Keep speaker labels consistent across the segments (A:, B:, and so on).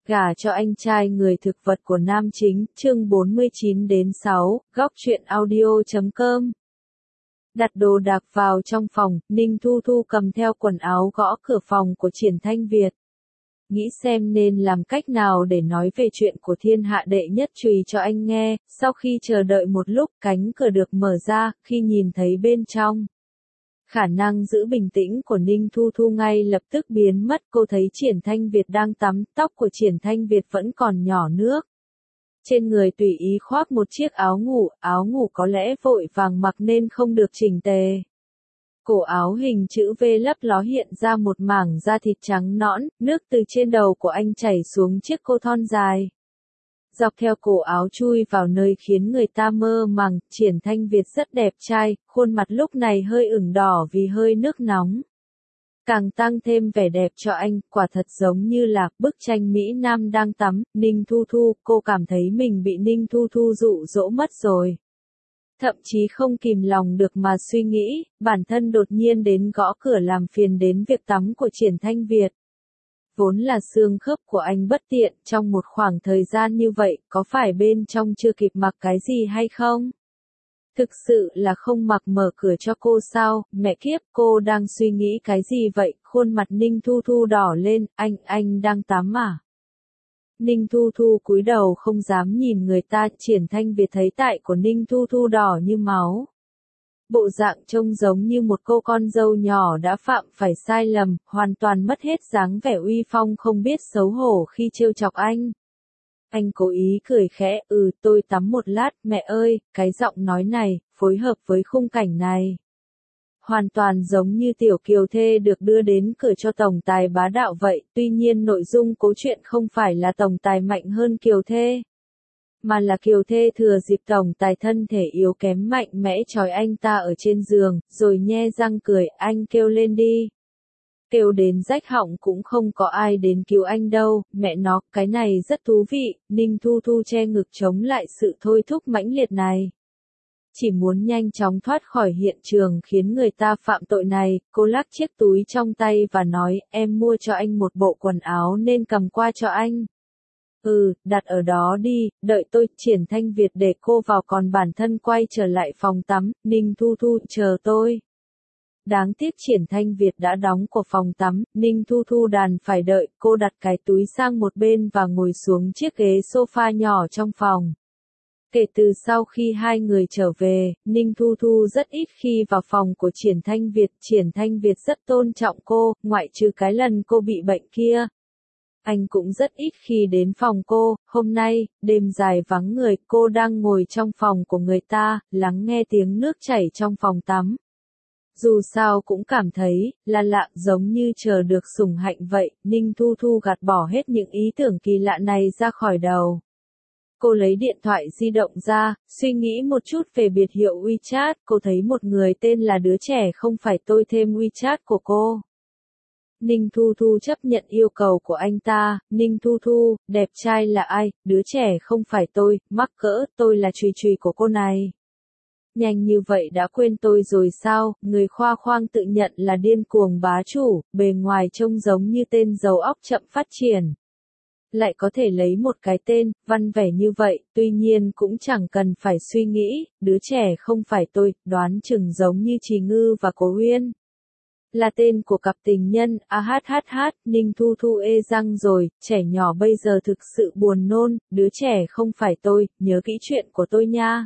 A: Gả cho anh trai người thực vật của nam chính, chương 49-6, góc truyện audio.com. Đặt đồ đạc vào trong phòng, Ninh Thu Thu cầm theo quần áo gõ cửa phòng của Triển Thanh Việt. Nghĩ xem nên làm cách nào để nói về chuyện của thiên hạ đệ nhất chùy cho anh nghe. Sau khi chờ đợi một lúc, cánh cửa được mở ra, khi nhìn thấy bên trong, khả năng giữ bình tĩnh của Ninh Thu Thu ngay lập tức biến mất. Cô thấy Triển Thanh Việt đang tắm, tóc của Triển Thanh Việt vẫn còn nhỏ nước. Trên người tùy ý khoác một chiếc áo ngủ có lẽ vội vàng mặc nên không được chỉnh tề. Cổ áo hình chữ V lấp ló hiện ra một mảng da thịt trắng nõn, nước từ trên đầu của anh chảy xuống chiếc cô thon dài. Dọc theo cổ áo chui vào nơi khiến người ta mơ màng. Triển Thanh Việt rất đẹp trai, khuôn mặt lúc này hơi ửng đỏ vì hơi nước nóng. Càng tăng thêm vẻ đẹp cho anh, quả thật giống như là bức tranh Mỹ Nam đang tắm. Ninh Thu Thu, cô cảm thấy mình bị Ninh Thu Thu dụ dỗ mất rồi. Thậm chí không kìm lòng được mà suy nghĩ, bản thân đột nhiên đến gõ cửa làm phiền đến việc tắm của Triển Thanh Việt. Vốn là xương khớp của anh bất tiện, trong một khoảng thời gian như vậy, có phải bên trong chưa kịp mặc cái gì hay không? Thực sự là không mặc mở cửa cho cô sao? Mẹ kiếp, cô đang suy nghĩ cái gì vậy? Khuôn mặt Ninh Thu Thu đỏ lên, anh đang tắm à? Ninh Thu Thu cúi đầu không dám nhìn người ta. Triển Thanh Việt thấy tại của Ninh Thu Thu đỏ như máu. Bộ dạng trông giống như một cô con dâu nhỏ đã phạm phải sai lầm, hoàn toàn mất hết dáng vẻ uy phong không biết xấu hổ khi trêu chọc anh. Anh cố ý cười khẽ, tôi tắm một lát, mẹ ơi. Cái giọng nói này, phối hợp với khung cảnh này, hoàn toàn giống như tiểu kiều thê được đưa đến cửa cho tổng tài bá đạo vậy. Tuy nhiên nội dung câu chuyện không phải là tổng tài mạnh hơn kiều thê, mà là kiều thê thừa dịp tổng tài thân thể yếu kém mạnh mẽ trói anh ta ở trên giường, rồi nhe răng cười. Anh kêu lên đi. Kêu đến rách họng cũng không có ai đến cứu anh đâu. Mẹ nó, cái này rất thú vị. Ninh Thu Thu che ngực chống lại sự thôi thúc mãnh liệt này. Chỉ muốn nhanh chóng thoát khỏi hiện trường khiến người ta phạm tội này. Cô lắc chiếc túi trong tay và nói, em mua cho anh một bộ quần áo nên cầm qua cho anh. Đặt ở đó đi, đợi tôi. Triển Thanh Việt để cô vào còn bản thân quay trở lại phòng tắm. Ninh Thu Thu, chờ tôi. Đáng tiếc Triển Thanh Việt đã đóng của phòng tắm, Ninh Thu Thu đành phải đợi. Cô đặt cái túi sang một bên và ngồi xuống chiếc ghế sofa nhỏ trong phòng. Kể từ sau khi hai người trở về, Ninh Thu Thu rất ít khi vào phòng của Triển Thanh Việt. Triển Thanh Việt rất tôn trọng cô, ngoại trừ cái lần cô bị bệnh kia. Anh cũng rất ít khi đến phòng cô. Hôm nay, đêm dài vắng người, cô đang ngồi trong phòng của người ta, lắng nghe tiếng nước chảy trong phòng tắm. Dù sao cũng cảm thấy là lạ, giống như chờ được sủng hạnh vậy. Ninh Thu Thu gạt bỏ hết những ý tưởng kỳ lạ này ra khỏi đầu. Cô lấy điện thoại di động ra, suy nghĩ một chút về biệt hiệu WeChat. Cô thấy một người tên là đứa trẻ không phải tôi thêm WeChat của cô. Ninh Thu Thu chấp nhận yêu cầu của anh ta. Ninh Thu Thu, đẹp trai là ai? Đứa trẻ không phải tôi, mắc cỡ, tôi là chùy chùy của cô này. Nhanh như vậy đã quên tôi rồi sao? Người khoa khoang tự nhận là điên cuồng bá chủ, bề ngoài trông giống như tên đầu óc chậm phát triển. Lại có thể lấy một cái tên, văn vẻ như vậy, tuy nhiên cũng chẳng cần phải suy nghĩ. Đứa trẻ không phải tôi, đoán chừng giống như Trì Ngư và Cố Uyên. Là tên của cặp tình nhân. Ninh Thu Thu ê răng rồi, trẻ nhỏ bây giờ thực sự buồn nôn. Đứa trẻ không phải tôi, nhớ kỹ chuyện của tôi nha.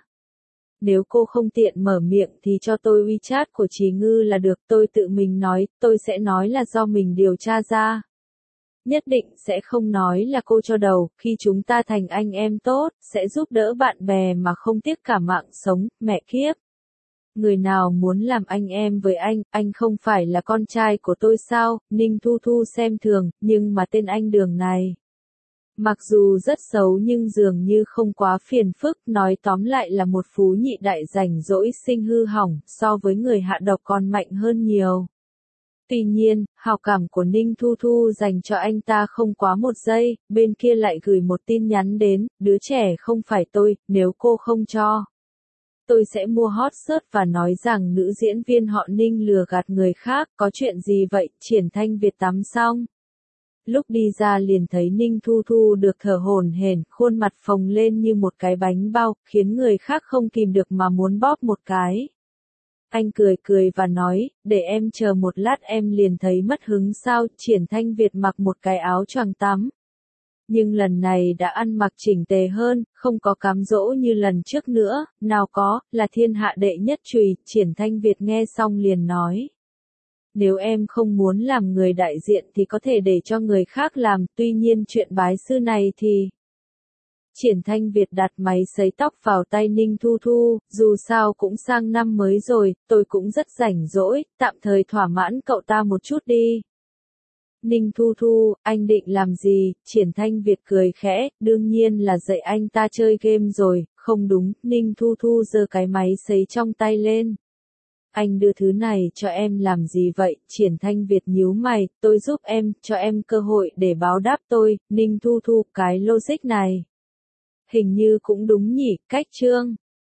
A: Nếu cô không tiện mở miệng thì cho tôi WeChat của Trì Ngư là được. Tôi tự mình nói, tôi sẽ nói là do mình điều tra ra. Nhất định sẽ không nói là cô cho đầu. Khi chúng ta thành anh em tốt, sẽ giúp đỡ bạn bè mà không tiếc cả mạng sống. Mẹ kiếp, người nào muốn làm anh em với anh không phải là con trai của tôi sao? Ninh Thu Thu xem thường, nhưng mà tên anh Đường này, mặc dù rất xấu nhưng dường như không quá phiền phức. Nói tóm lại là một phú nhị đại rảnh rỗi sinh hư hỏng, so với người hạ độc còn mạnh hơn nhiều. Tuy nhiên, hào cảm của Ninh Thu Thu dành cho anh ta không quá một giây. Bên kia lại gửi một tin nhắn đến, đứa trẻ không phải tôi, nếu cô không cho, tôi sẽ mua hot search và nói rằng nữ diễn viên họ Ninh lừa gạt người khác. Có chuyện gì vậy? Triển Thanh Việt tắm xong, lúc đi ra liền thấy Ninh Thu Thu được thở hổn hển, khuôn mặt phồng lên như một cái bánh bao, khiến người khác không kìm được mà muốn bóp một cái. Anh cười cười và nói, để em chờ một lát, em liền thấy mất hứng sao. Triển Thanh Việt mặc một cái áo choàng tắm. Nhưng lần này đã ăn mặc chỉnh tề hơn, không có cám dỗ như lần trước nữa, nào có, là thiên hạ đệ nhất chùy. Triển Thanh Việt nghe xong liền nói. Nếu em không muốn làm người đại diện thì có thể để cho người khác làm, tuy nhiên chuyện bái sư này thì... Triển Thanh Việt đặt máy sấy tóc vào tay Ninh Thu Thu, dù sao cũng sang năm mới rồi, tôi cũng rất rảnh rỗi, tạm thời thỏa mãn cậu ta một chút đi. Ninh Thu Thu, anh định làm gì? Triển Thanh Việt cười khẽ, đương nhiên là dạy anh ta chơi game rồi, không đúng. Ninh Thu Thu giơ cái máy sấy trong tay lên. Anh đưa thứ này cho em làm gì vậy? Triển Thanh Việt nhíu mày, tôi giúp em, cho em cơ hội để báo đáp tôi. Ninh Thu Thu, cái logic này hình như cũng đúng nhỉ, cách chương.